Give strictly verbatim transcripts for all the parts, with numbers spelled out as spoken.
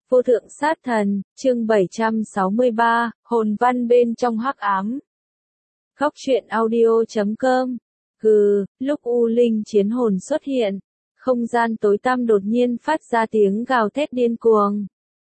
Vô thượng sát thần, chương bảy trăm sáu mươi ba, hồn văn bên trong hắc ám. Khóc truyện audio chấm com. Gừ, lúc U Linh chiến hồn xuất hiện, không gian tối tăm đột nhiên phát ra tiếng gào thét điên cuồng.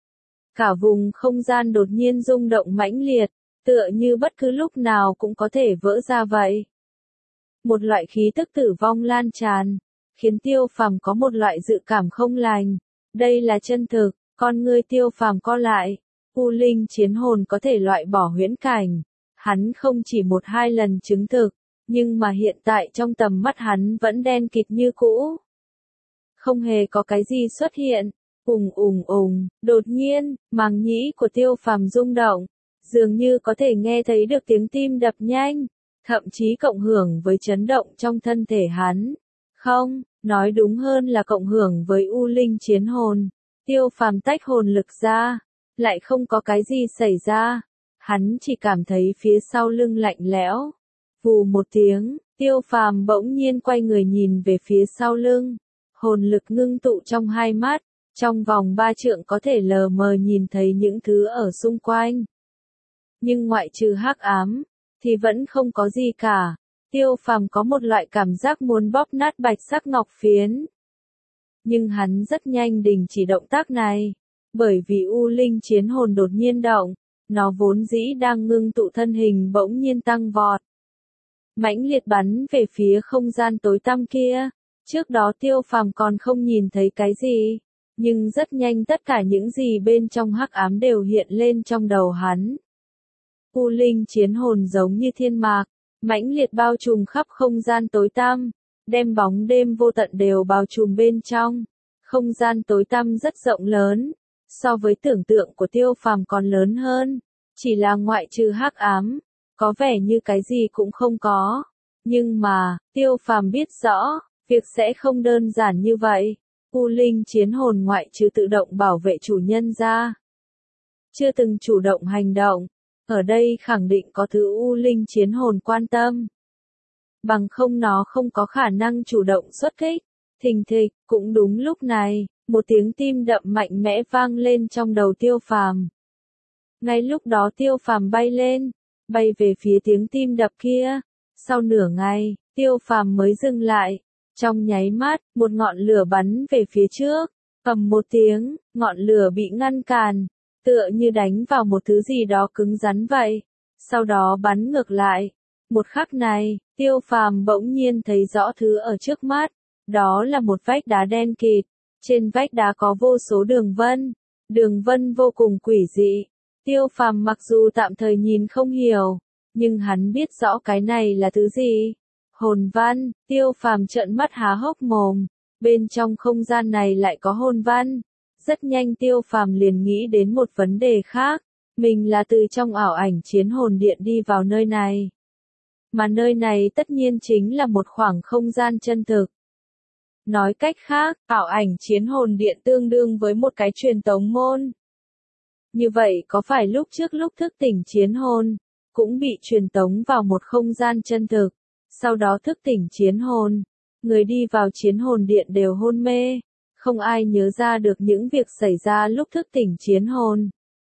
Cả vùng không gian đột nhiên rung động mãnh liệt, tựa như bất cứ lúc nào cũng có thể vỡ ra vậy. Một loại khí tức tử vong lan tràn, khiến Tiêu Phàm có một loại dự cảm không lành. Đây là chân thực. Con ngươi Tiêu Phàm co lại, U Linh chiến hồn có thể loại bỏ huyễn cảnh. Hắn không chỉ một hai lần chứng thực, nhưng mà hiện tại trong tầm mắt hắn vẫn đen kịt như cũ. Không hề có cái gì xuất hiện. Ùng ùng ùng, đột nhiên, màng nhĩ của Tiêu Phàm rung động, dường như có thể nghe thấy được tiếng tim đập nhanh, thậm chí cộng hưởng với chấn động trong thân thể hắn. Không, nói đúng hơn là cộng hưởng với U Linh chiến hồn. Tiêu Phàm tách hồn lực ra, lại không có cái gì xảy ra. Hắn chỉ cảm thấy phía sau lưng lạnh lẽo. Vù một tiếng, Tiêu Phàm bỗng nhiên quay người nhìn về phía sau lưng. Hồn lực ngưng tụ trong hai mắt, trong vòng ba trượng có thể lờ mờ nhìn thấy những thứ ở xung quanh. Nhưng ngoại trừ hắc ám, thì vẫn không có gì cả. Tiêu Phàm có một loại cảm giác muốn bóp nát bạch sắc ngọc phiến. Nhưng hắn rất nhanh đình chỉ động tác này, bởi vì U Linh chiến hồn đột nhiên động, nó vốn dĩ đang ngưng tụ thân hình bỗng nhiên tăng vọt. Mãnh liệt bắn về phía không gian tối tăm kia, trước đó Tiêu Phàm còn không nhìn thấy cái gì, nhưng rất nhanh tất cả những gì bên trong hắc ám đều hiện lên trong đầu hắn. U Linh chiến hồn giống như thiên mạc, mãnh liệt bao trùm khắp không gian tối tăm. Đem bóng đêm vô tận đều bao trùm bên trong. Không gian tối tăm rất rộng lớn, so với tưởng tượng của Tiêu Phàm còn lớn hơn. Chỉ là ngoại trừ hắc ám, có vẻ như cái gì cũng không có. Nhưng mà, Tiêu Phàm biết rõ, việc sẽ không đơn giản như vậy. U Linh chiến hồn ngoại trừ tự động bảo vệ chủ nhân ra, chưa từng chủ động hành động. Ở đây khẳng định có thứ U Linh chiến hồn quan tâm. Bằng không nó không có khả năng chủ động xuất kích. Thình thịch, cũng đúng lúc này, một tiếng tim đập mạnh mẽ vang lên trong đầu Tiêu Phàm. Ngay lúc đó Tiêu Phàm bay lên, bay về phía tiếng tim đập kia. Sau nửa ngày, Tiêu Phàm mới dừng lại. Trong nháy mắt, một ngọn lửa bắn về phía trước. Ầm một tiếng, ngọn lửa bị ngăn cản, tựa như đánh vào một thứ gì đó cứng rắn vậy. Sau đó bắn ngược lại. Một khắc này, Tiêu Phàm bỗng nhiên thấy rõ thứ ở trước mắt, đó là một vách đá đen kịt, trên vách đá có vô số đường vân, đường vân vô cùng quỷ dị. Tiêu Phàm mặc dù tạm thời nhìn không hiểu, nhưng hắn biết rõ cái này là thứ gì. Hồn văn. Tiêu Phàm trợn mắt há hốc mồm, bên trong không gian này lại có hồn văn. Rất nhanh Tiêu Phàm liền nghĩ đến một vấn đề khác, mình là từ trong ảo ảnh chiến hồn điện đi vào nơi này. Mà nơi này tất nhiên chính là một khoảng không gian chân thực. Nói cách khác, ảo ảnh chiến hồn điện tương đương với một cái truyền tống môn. Như vậy có phải lúc trước lúc thức tỉnh chiến hồn, cũng bị truyền tống vào một không gian chân thực, sau đó thức tỉnh chiến hồn, người đi vào chiến hồn điện đều hôn mê, không ai nhớ ra được những việc xảy ra lúc thức tỉnh chiến hồn.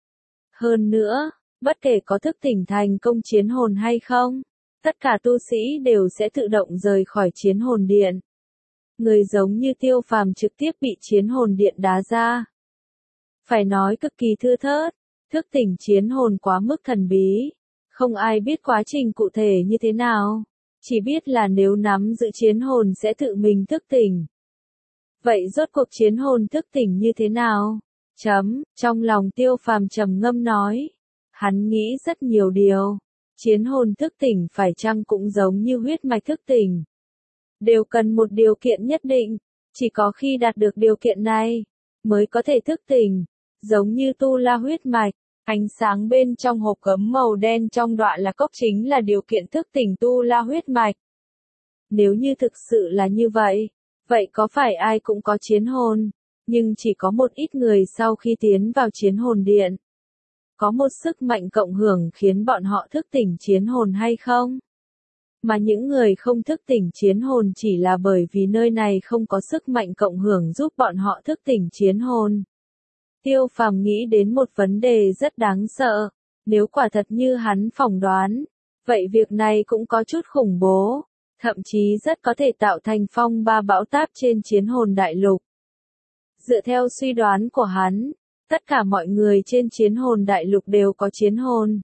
Hơn nữa, bất kể có thức tỉnh thành công chiến hồn hay không, tất cả tu sĩ đều sẽ tự động rời khỏi chiến hồn điện. Người giống như Tiêu Phàm trực tiếp bị chiến hồn điện đá ra. Phải nói cực kỳ thưa thớt, thức tỉnh chiến hồn quá mức thần bí. Không ai biết quá trình cụ thể như thế nào. Chỉ biết là nếu nắm giữ chiến hồn sẽ tự mình thức tỉnh. Vậy rốt cuộc chiến hồn thức tỉnh như thế nào? Chấm, trong lòng Tiêu Phàm trầm ngâm nói. Hắn nghĩ rất nhiều điều. Chiến hồn thức tỉnh phải chăng cũng giống như huyết mạch thức tỉnh? Đều cần một điều kiện nhất định, chỉ có khi đạt được điều kiện này, mới có thể thức tỉnh. Giống như tu la huyết mạch, ánh sáng bên trong hộp gấm màu đen trong đoạn là cốc chính là điều kiện thức tỉnh tu la huyết mạch. Nếu như thực sự là như vậy, vậy có phải ai cũng có chiến hồn, nhưng chỉ có một ít người sau khi tiến vào chiến hồn điện, có một sức mạnh cộng hưởng khiến bọn họ thức tỉnh chiến hồn hay không? Mà những người không thức tỉnh chiến hồn chỉ là bởi vì nơi này không có sức mạnh cộng hưởng giúp bọn họ thức tỉnh chiến hồn. Tiêu Phàm nghĩ đến một vấn đề rất đáng sợ, nếu quả thật như hắn phỏng đoán, vậy việc này cũng có chút khủng bố, thậm chí rất có thể tạo thành phong ba bão táp trên chiến hồn đại lục. Dựa theo suy đoán của hắn, tất cả mọi người trên chiến hồn đại lục đều có chiến hồn.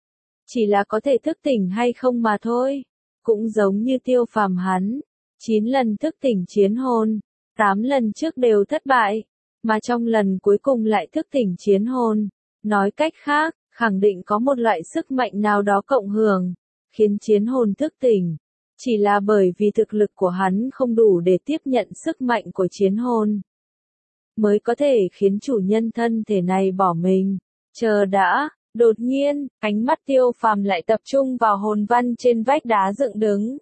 Chỉ là có thể thức tỉnh hay không mà thôi. Cũng giống như Tiêu Phàm hắn, chín lần thức tỉnh chiến hồn, tám lần trước đều thất bại, mà trong lần cuối cùng lại thức tỉnh chiến hồn. Nói cách khác, khẳng định có một loại sức mạnh nào đó cộng hưởng, khiến chiến hồn thức tỉnh. Chỉ là bởi vì thực lực của hắn không đủ để tiếp nhận sức mạnh của chiến hồn, mới có thể khiến chủ nhân thân thể này bỏ mình. Chờ đã, đột nhiên, ánh mắt Tiêu Phàm lại tập trung vào hồn văn trên vách đá dựng đứng.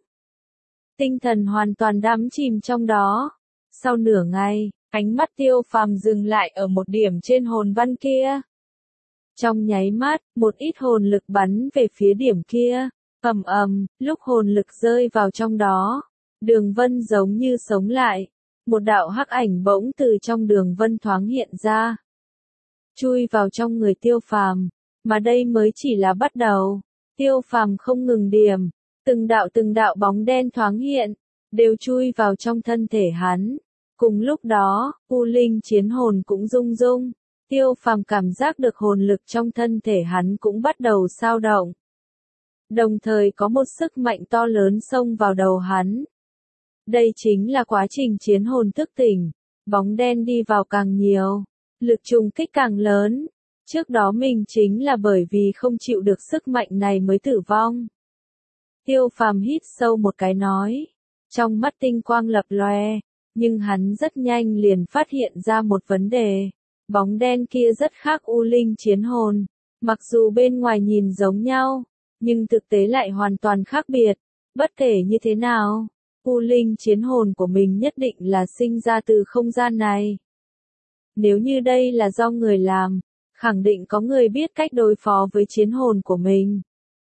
Tinh thần hoàn toàn đắm chìm trong đó. Sau nửa ngày, ánh mắt Tiêu Phàm dừng lại ở một điểm trên hồn văn kia. Trong nháy mắt, một ít hồn lực bắn về phía điểm kia. Ầm ầm, lúc hồn lực rơi vào trong đó, đường vân giống như sống lại. Một đạo hắc ảnh bỗng từ trong đường vân thoáng hiện ra, chui vào trong người Tiêu Phàm, mà đây mới chỉ là bắt đầu. Tiêu Phàm không ngừng điểm, từng đạo từng đạo bóng đen thoáng hiện, đều chui vào trong thân thể hắn. Cùng lúc đó, U Linh chiến hồn cũng rung rung. Tiêu Phàm cảm giác được hồn lực trong thân thể hắn cũng bắt đầu xao động. Đồng thời có một sức mạnh to lớn xông vào đầu hắn. Đây chính là quá trình chiến hồn thức tỉnh, bóng đen đi vào càng nhiều, lực trùng kích càng lớn. Trước đó mình chính là bởi vì không chịu được sức mạnh này mới tử vong. Tiêu Phàm hít sâu một cái nói, trong mắt tinh quang lập lòe, nhưng hắn rất nhanh liền phát hiện ra một vấn đề. Bóng đen kia rất khác U Linh chiến hồn, mặc dù bên ngoài nhìn giống nhau, nhưng thực tế lại hoàn toàn khác biệt. Bất kể như thế nào, U Linh chiến hồn của mình nhất định là sinh ra từ không gian này. Nếu như đây là do người làm, khẳng định có người biết cách đối phó với chiến hồn của mình.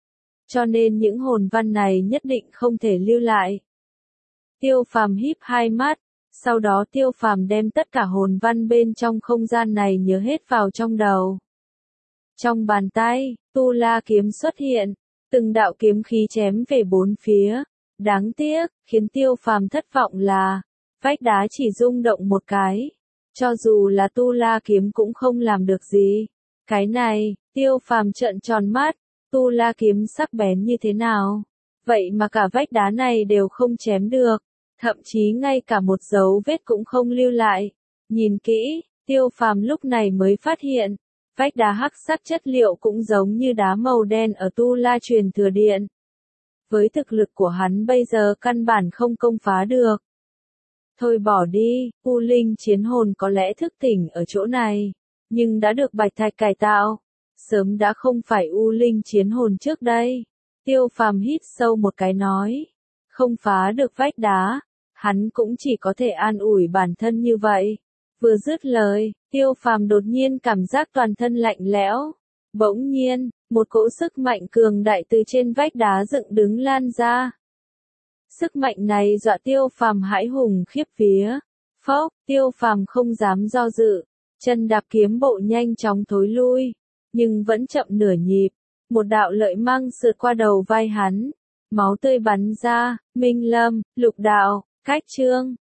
Cho nên những hồn văn này nhất định không thể lưu lại. Tiêu Phàm híp hai mắt, sau đó Tiêu Phàm đem tất cả hồn văn bên trong không gian này nhớ hết vào trong đầu. Trong bàn tay, Tu La kiếm xuất hiện, từng đạo kiếm khí chém về bốn phía. Đáng tiếc, khiến Tiêu Phàm thất vọng là, vách đá chỉ rung động một cái. Cho dù là Tu La kiếm cũng không làm được gì. Cái này, Tiêu Phàm trợn tròn mắt, Tu La kiếm sắc bén như thế nào? Vậy mà cả vách đá này đều không chém được. Thậm chí ngay cả một dấu vết cũng không lưu lại. Nhìn kỹ, Tiêu Phàm lúc này mới phát hiện, vách đá hắc sắc chất liệu cũng giống như đá màu đen ở Tu La truyền thừa điện. Với thực lực của hắn bây giờ căn bản không công phá được. Thôi bỏ đi, U Linh chiến hồn có lẽ thức tỉnh ở chỗ này, nhưng đã được Bạch Thạch cải tạo, sớm đã không phải U Linh chiến hồn trước đây. Tiêu Phàm hít sâu một cái nói, không phá được vách đá, hắn cũng chỉ có thể an ủi bản thân như vậy. Vừa dứt lời, Tiêu Phàm đột nhiên cảm giác toàn thân lạnh lẽo. Bỗng nhiên, một cỗ sức mạnh cường đại từ trên vách đá dựng đứng lan ra. Sức mạnh này dọa Tiêu Phàm hãi hùng khiếp vía. Phốc, Tiêu Phàm không dám do dự, chân đạp kiếm bộ nhanh chóng thối lui, nhưng vẫn chậm nửa nhịp. Một đạo lợi mang sượt qua đầu vai hắn, máu tươi bắn ra. Minh Lâm, Lục Đạo, Cách Trương,